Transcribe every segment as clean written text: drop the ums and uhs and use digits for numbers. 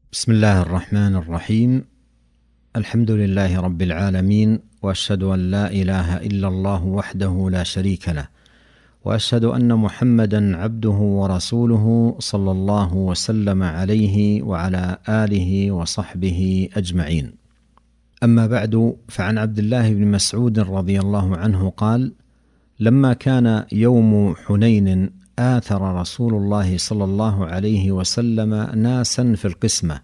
بسم الله الرحمن الرحيم. الحمد لله رب العالمين، وأشهد أن لا إله إلا الله وحده لا شريك له، وأشهد أن محمدا عبده ورسوله صلى الله وسلم عليه وعلى آله وصحبه أجمعين. أما بعد، فعن عبد الله بن مسعود رضي الله عنه قال: لما كان يوم حنين آثر رسول الله صلى الله عليه وسلم ناسا في القسمة،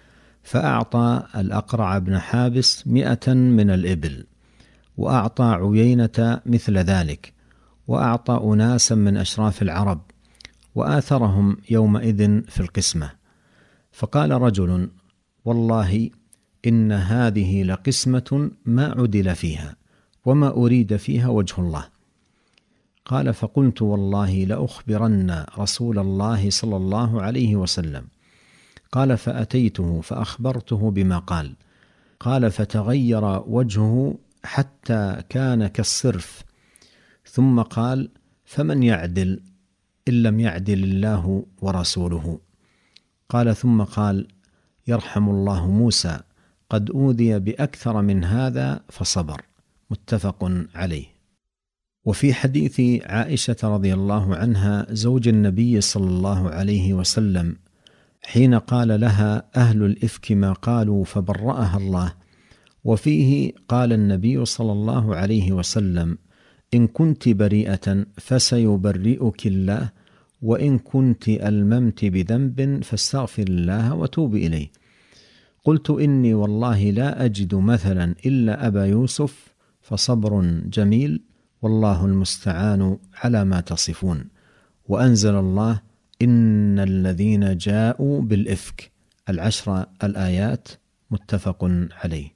فأعطى الأقرع بن حابس 100 من الإبل، وأعطى عيينة مثل ذلك، وأعطى أناسا من أشراف العرب، وآثرهم يومئذ في القسمة. فقال رجل: والله إن هذه لقسمة ما عدل فيها، وما أريد فيها وجه الله. قال: فقلت: والله لأخبرن رسول الله صلى الله عليه وسلم. قال: فأتيته فأخبرته بما قال. قال: فتغير وجهه حتى كان كالصرف، ثم قال: فمن يعدل إن لم يعدل الله ورسوله؟ قال: ثم قال: يرحم الله موسى، قد أوذي بأكثر من هذا فصبر. متفق عليه. وفي حديث عائشة رضي الله عنها زوج النبي صلى الله عليه وسلم حين قال لها أهل الإفك ما قالوا فبرأها الله، وفيه قال النبي صلى الله عليه وسلم: إن كنت بريئة فسيبرئك الله، وإن كنت ألممت بذنب فاستغفر الله وتوب إليه. قلت: إني والله لا أجد مثلا إلا أبا يوسف، فصبر جميل، والله المستعان على ما تصفون. وأنزل الله: إن الذين جاءوا بالإفك 10 الآيات. متفق عليه.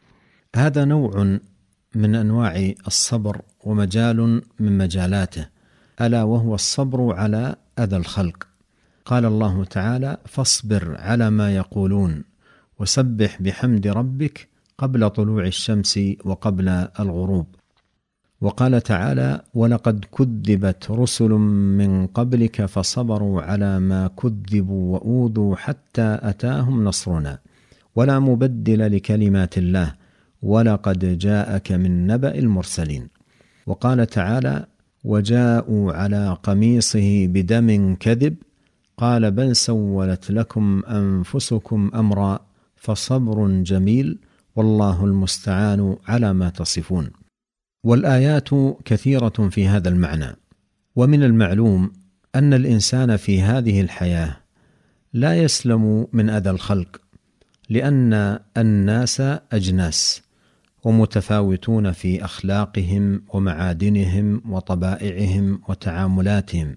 هذا نوع من أنواع الصبر، ومجال من مجالاته، ألا وهو الصبر على أذى الخلق. قال الله تعالى: فاصبر على ما يقولون، وسبح بحمد ربك قبل طلوع الشمس وقبل الغروب. وقال تعالى: ولقد كذبت رسل من قبلك فصبروا على ما كذبوا وأوذوا حتى أتاهم نصرنا، ولا مبدل لكلمات الله، ولقد جاءك من نبأ المرسلين. وقال تعالى: وجاءوا على قميصه بدم كذب، قال بل سولت لكم أنفسكم أمرا، فصبر جميل، والله المستعان على ما تصفون. والآيات كثيرة في هذا المعنى. ومن المعلوم أن الإنسان في هذه الحياة لا يسلم من أذى الخلق، لأن الناس أجناس، ومتفاوتون في أخلاقهم ومعادنهم وطبائعهم وتعاملاتهم،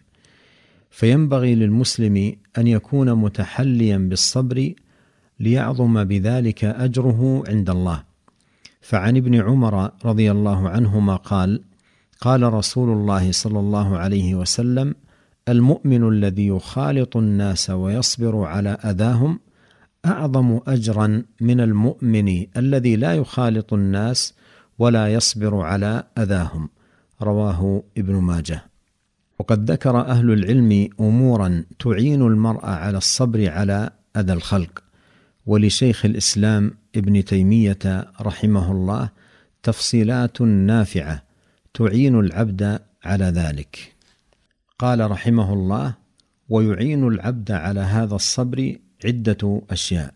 فينبغي للمسلم أن يكون متحليا بالصبر ليعظم بذلك أجره عند الله. فعن ابن عمر رضي الله عنهما قال: قال رسول الله صلى الله عليه وسلم: المؤمن الذي يخالط الناس ويصبر على أذاهم أعظم أجرا من المؤمن الذي لا يخالط الناس ولا يصبر على أذاهم. رواه ابن ماجه. وقد ذكر أهل العلم أمورا تعين المرء على الصبر على أذى الخلق، ولشيخ الإسلام ابن تيمية رحمه الله تفصيلات نافعة تعين العبد على ذلك. قال رحمه الله: ويعين العبد على هذا الصبر عدة أشياء.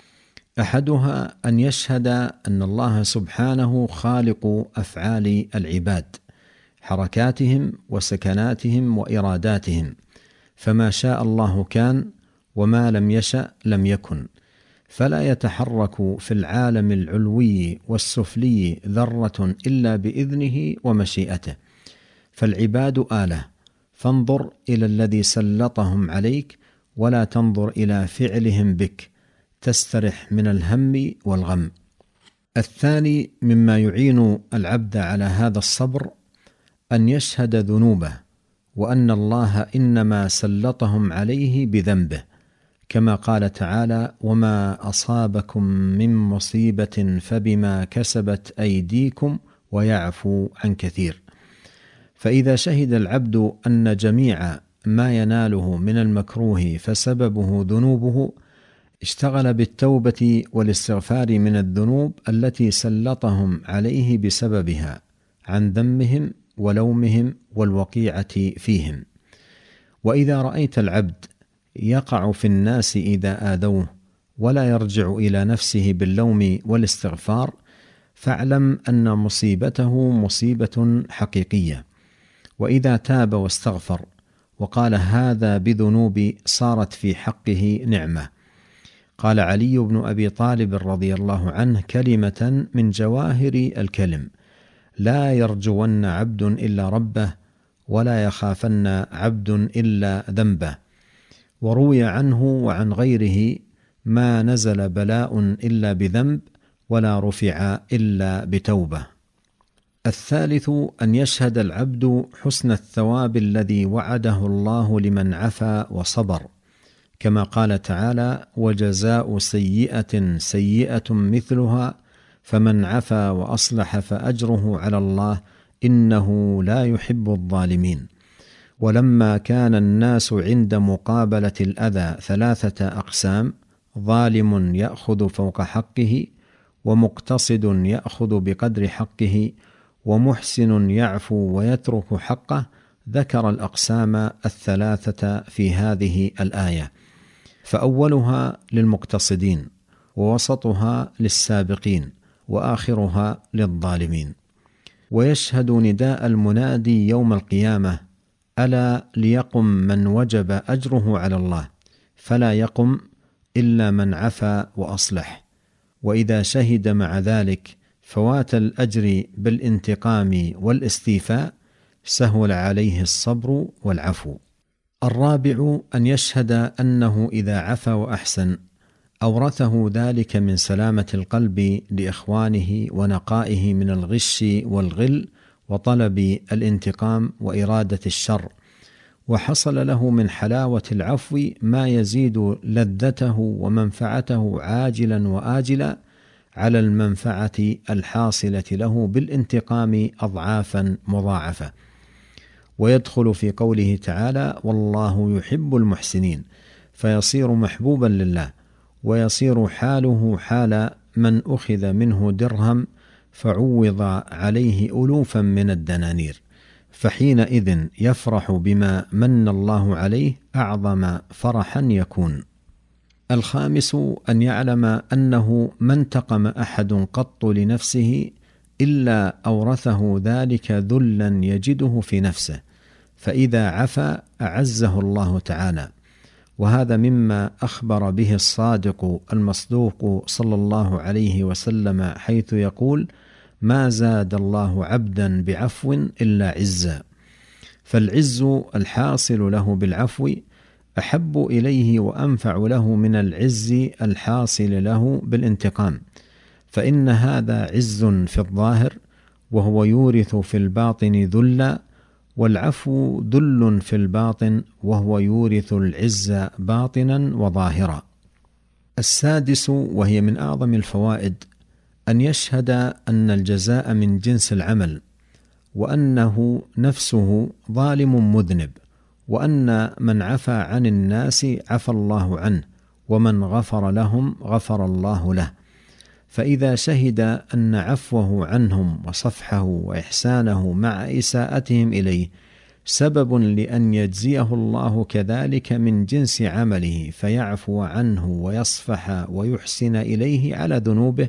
أحدها أن يشهد أن الله سبحانه خالق أفعال العباد، حركاتهم وسكناتهم وإراداتهم، فما شاء الله كان، وما لم يشأ لم يكن، فلا يتحرك في العالم العلوي والسفلي ذرة إلا بإذنه ومشيئته. فالعباد آلة، فانظر إلى الذي سلطهم عليك، ولا تنظر إلى فعلهم بك، تسترح من الهم والغم. الثاني مما يعين العبد على هذا الصبر أن يشهد ذنوبه، وأن الله إنما سلطهم عليه بذنبه، كما قال تعالى: وما أصابكم من مصيبة فبما كسبت أيديكم ويعفو عن كثير. فإذا شهد العبد أن جميع ما يناله من المكروه فسببه ذنوبه، اشتغل بالتوبة والاستغفار من الذنوب التي سلطهم عليه بسببها عن ذمهم ولومهم والوقيعة فيهم. وإذا رأيت العبد يقع في الناس إذا آذوه ولا يرجع إلى نفسه باللوم والاستغفار، فاعلم أن مصيبته مصيبة حقيقية. وإذا تاب واستغفر وقال هذا بذنوبي صارت في حقه نعمة. قال علي بن أبي طالب رضي الله عنه كلمة من جواهر الكلم: لا يرجون عبد إلا ربه، ولا يخافن عبد إلا ذنبه. وروي عنه وعن غيره: ما نزل بلاء إلا بذنب، ولا رفع إلا بتوبة. الثالث أن يشهد العبد حسن الثواب الذي وعده الله لمن عفا وصبر، كما قال تعالى: وجزاء سيئة سيئة مثلها فمن عفا وأصلح فأجره على الله إنه لا يحب الظالمين. ولما كان الناس عند مقابلة الأذى 3 أقسام: ظالم يأخذ فوق حقه، ومقتصد يأخذ بقدر حقه، ومحسن يعفو ويترك حقه، ذكر الأقسام 3 في هذه الآية. فأولها للمقتصدين، ووسطها للسابقين، وآخرها للظالمين. ويشهد نداء المنادي يوم القيامة: ألا ليقم من وجب أجره على الله، فلا يقم إلا من عفا وأصلح. وإذا شهد مع ذلك فوات الأجر بالانتقام والاستيفاء، سهل عليه الصبر والعفو. الرابع أن يشهد أنه إذا عفا وأحسن أورثه ذلك من سلامة القلب لإخوانه ونقائه من الغش والغل وطلب الانتقام وإرادة الشر، وحصل له من حلاوة العفو ما يزيد لذته ومنفعته عاجلا وآجلا على المنفعة الحاصلة له بالانتقام أضعافا مضاعفة. ويدخل في قوله تعالى: والله يحب المحسنين، فيصير محبوبا لله، ويصير حاله حال من أخذ منه درهم فعوض عليه ألوفا من الدنانير، فحينئذ يفرح بما من الله عليه أعظم فرحا يكون. الخامس أن يعلم أنه ما انتقم أحد قط لنفسه إلا أورثه ذلك ذلا يجده في نفسه، فإذا عفا أعزه الله تعالى. وهذا مما أخبر به الصادق المصدوق صلى الله عليه وسلم، حيث يقول: ما زاد الله عبدا بعفو إلا عزا. فالعز الحاصل له بالعفو أحب إليه وأنفع له من العز الحاصل له بالانتقام، فإن هذا عز في الظاهر وهو يورث في الباطن ذلا، والعفو ذل في الباطن وهو يورث العز باطنا وظاهرا. السادس، وهي من أعظم الفوائد، أن يشهد أن الجزاء من جنس العمل، وأنه نفسه ظالم مذنب، وأن من عفى عن الناس عفى الله عنه، ومن غفر لهم غفر الله له. فإذا شهد أن عفوه عنهم وصفحه وإحسانه مع إساءتهم إليه سبب لأن يجزيه الله كذلك من جنس عمله، فيعفو عنه ويصفح ويحسن إليه على ذنوبه،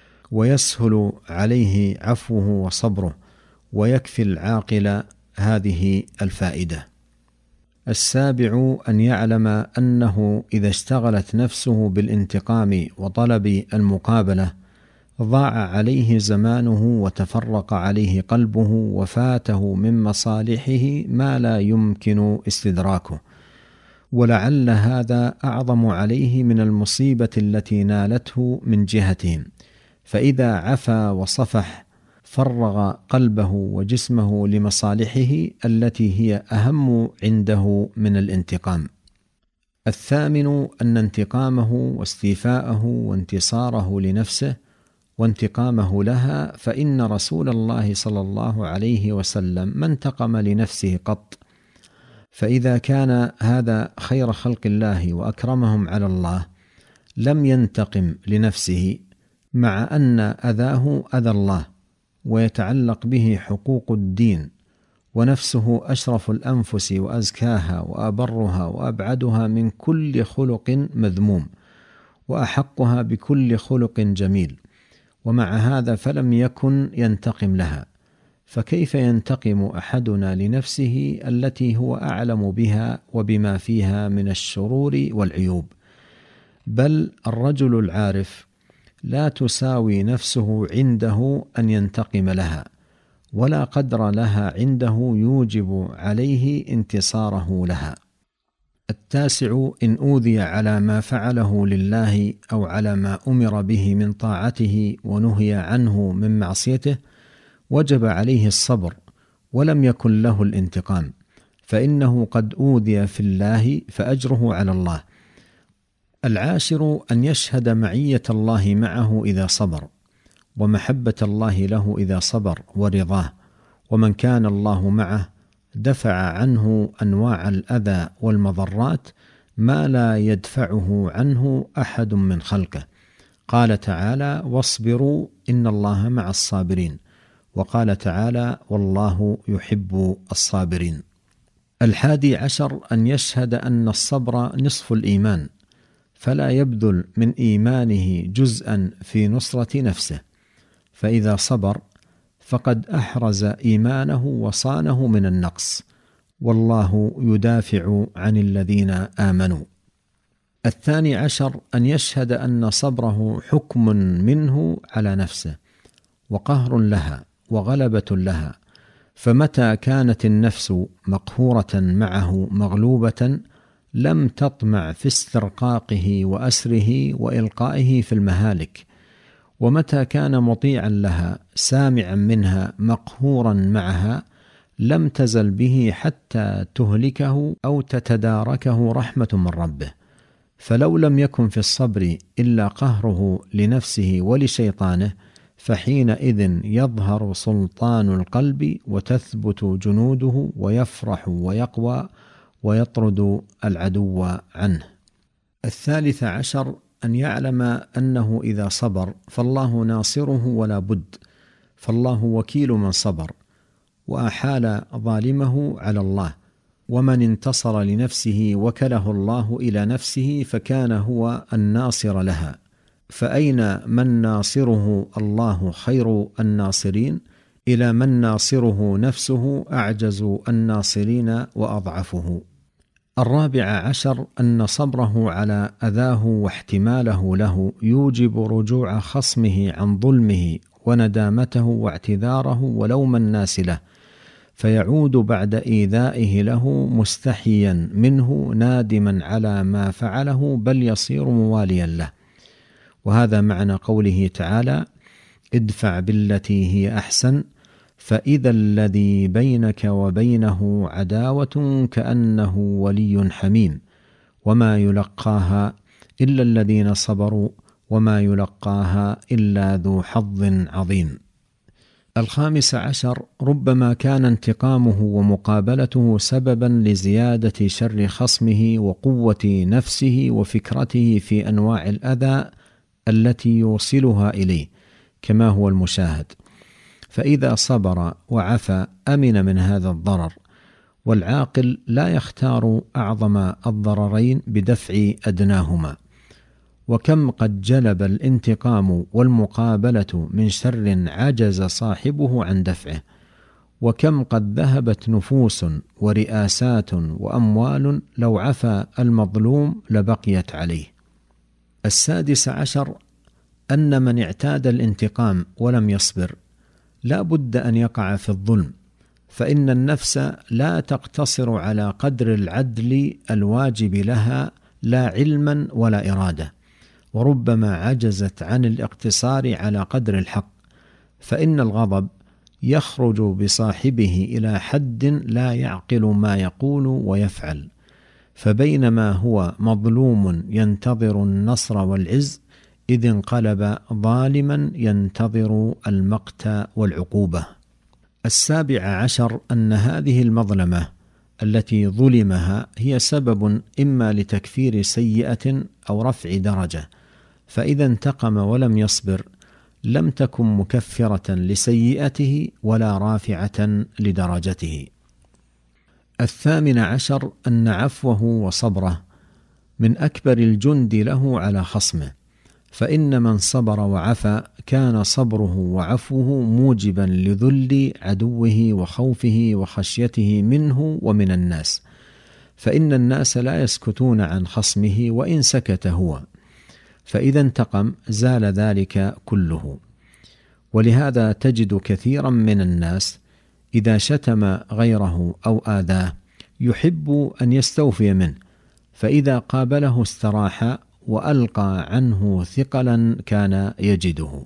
ويسهل عليه عفوه وصبره، ويكفي العاقل هذه الفائدة. السابع أن يعلم أنه إذا اشتغلت نفسه بالانتقام وطلب المقابلة ضاع عليه زمانه وتفرق عليه قلبه وفاته من مصالحه ما لا يمكن استدراكه، ولعل هذا أعظم عليه من المصيبة التي نالته من جهتهم. فإذا عفا وصفح فرغ قلبه وجسمه لمصالحه التي هي أهم عنده من الانتقام. الثامن أن انتقامه واستيفاءه وانتصاره لنفسه وانتقامه لها، فإن رسول الله صلى الله عليه وسلم ما انتقم لنفسه قط. فإذا كان هذا خير خلق الله وأكرمهم على الله لم ينتقم لنفسه، مع أن أذاه أذى الله ويتعلق به حقوق الدين، ونفسه أشرف الأنفس وأزكاها وأبرها وأبعدها من كل خلق مذموم، وأحقها بكل خلق جميل، ومع هذا فلم يكن ينتقم لها. فكيف ينتقم أحدنا لنفسه التي هو أعلم بها وبما فيها من الشرور والعيوب؟ بل الرجل العارف لا تساوي نفسه عنده أن ينتقم لها، ولا قدر لها عنده يوجب عليه انتصاره لها. 9، إن أوذي على ما فعله لله أو على ما أمر به من طاعته ونهي عنه من معصيته وجب عليه الصبر، ولم يكن له الانتقام، فإنه قد أوذي في الله فأجره على الله. 10، أن يشهد معية الله معه إذا صبر، ومحبة الله له إذا صبر ورضاه، ومن كان الله معه دفع عنه أنواع الأذى والمضرات ما لا يدفعه عنه أحد من خلقه. قال تعالى: واصبروا إن الله مع الصابرين، وقال تعالى: والله يحب الصابرين. 11، أن يشهد أن الصبر نصف الإيمان، فلا يبذل من إيمانه جزءا في نصرة نفسه، فإذا صبر فقد أحرز إيمانه وصانه من النقص، والله يدافع عن الذين آمنوا. 12، أن يشهد أن صبره حكم منه على نفسه وقهر لها وغلبة لها، فمتى كانت النفس مقهورة معه مغلوبة لم تطمع في استرقاقه وأسره وإلقائه في المهالك، ومتى كان مطيعا لها سامعا منها مقهورا معها لم تزل به حتى تهلكه أو تتداركه رحمة من ربه. فلو لم يكن في الصبر إلا قهره لنفسه ولشيطانه، فحينئذ يظهر سلطان القلب وتثبت جنوده ويفرح ويقوى ويطرد العدو عنه. 13، أن يعلم أنه إذا صبر فالله ناصره ولا بد، فالله وكيل من صبر وأحال ظالمه على الله، ومن انتصر لنفسه وكله الله إلى نفسه فكان هو الناصر لها. فأين من ناصره الله خير الناصرين إلى من ناصره نفسه أعجز الناصرين وأضعفه. 14، أن صبره على أذاه واحتماله له يوجب رجوع خصمه عن ظلمه وندامته واعتذاره ولوم الناس له، فيعود بعد إيذائه له مستحيا منه نادما على ما فعله، بل يصير مواليا له. وهذا معنى قوله تعالى: ادفع بالتي هي أحسن فإذا الذي بينك وبينه عداوة كأنه ولي حميم، وما يلقاها إلا الذين صبروا وما يلقاها إلا ذو حظ عظيم. 15، ربما كان انتقامه ومقابلته سببا لزيادة شر خصمه وقوة نفسه وفكرته في أنواع الأذى التي يوصلها إليه، كما هو المشاهد. فإذا صبر وعفى أمن من هذا الضرر، والعاقل لا يختار أعظم الضررين بدفع أدناهما. وكم قد جلب الانتقام والمقابلة من شر عجز صاحبه عن دفعه، وكم قد ذهبت نفوس ورئاسات وأموال لو عفى المظلوم لبقيت عليه. 16، أن من اعتاد الانتقام ولم يصبر لا بد أن يقع في الظلم، فإن النفس لا تقتصر على قدر العدل الواجب لها لا علما ولا إرادة، وربما عجزت عن الاقتصار على قدر الحق، فإن الغضب يخرج بصاحبه إلى حد لا يعقل ما يقول ويفعل، فبينما هو مظلوم ينتظر النصر والعز إذ انقلب ظالما ينتظر المقت والعقوبة. 17، أن هذه المظلمة التي ظلمها هي سبب إما لتكفير سيئة أو رفع درجة، فإذا انتقم ولم يصبر لم تكن مكفرة لسيئته ولا رافعة لدرجته. 18 أن عفوه وصبره من أكبر الجند له على خصمه، فإن من صبر وعفى كان صبره وعفوه موجبا لذل عدوه وخوفه وخشيته منه ومن الناس، فإن الناس لا يسكتون عن خصمه وإن سكت هو، فإذا انتقم زال ذلك كله. ولهذا تجد كثيرا من الناس إذا شتم غيره أو آذاه يحب أن يستوفي منه، فإذا قابله استراح وألقى عنه ثقلا كان يجده.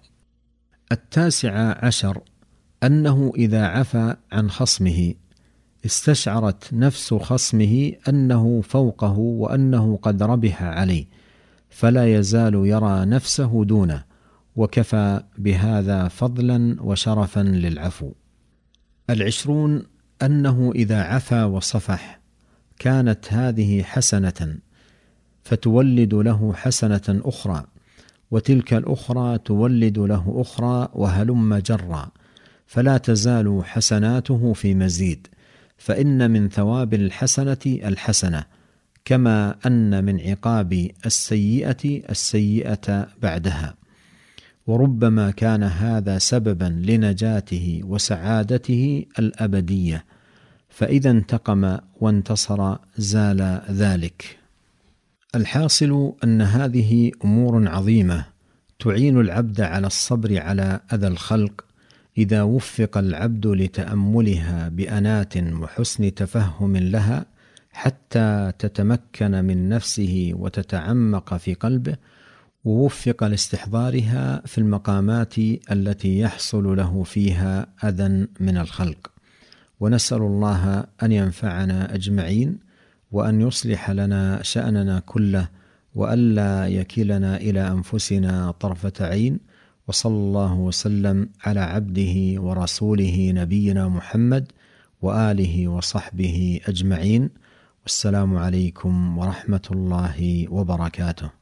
19 أنه إذا عفى عن خصمه استشعرت نفس خصمه أنه فوقه وأنه قد ربح عليه، فلا يزال يرى نفسه دونه، وكفى بهذا فضلا وشرفا للعفو. 20 أنه إذا عفا وصفح كانت هذه حسنة فتولد له حسنة أخرى، وتلك الأخرى تولد له أخرى، وهلم جرا، فلا تزال حسناته في مزيد، فإن من ثواب الحسنة الحسنة، كما أن من عقاب السيئة بعدها. وربما كان هذا سببا لنجاته وسعادته الأبدية، فإذا انتقم وانتصر زال ذلك. الحاصل أن هذه أمور عظيمة تعين العبد على الصبر على أذى الخلق إذا وفق العبد لتأملها بأنات وحسن تفهم لها، حتى تتمكن من نفسه وتتعمق في قلبه، ووفق لاستحضارها في المقامات التي يحصل له فيها أذى من الخلق. ونسأل الله أن ينفعنا أجمعين، وأن يصلح لنا شأننا كله، وألا يكلنا إلى أنفسنا طرفة عين. وصلى الله وسلم على عبده ورسوله نبينا محمد وآله وصحبه أجمعين، والسلام عليكم ورحمة الله وبركاته.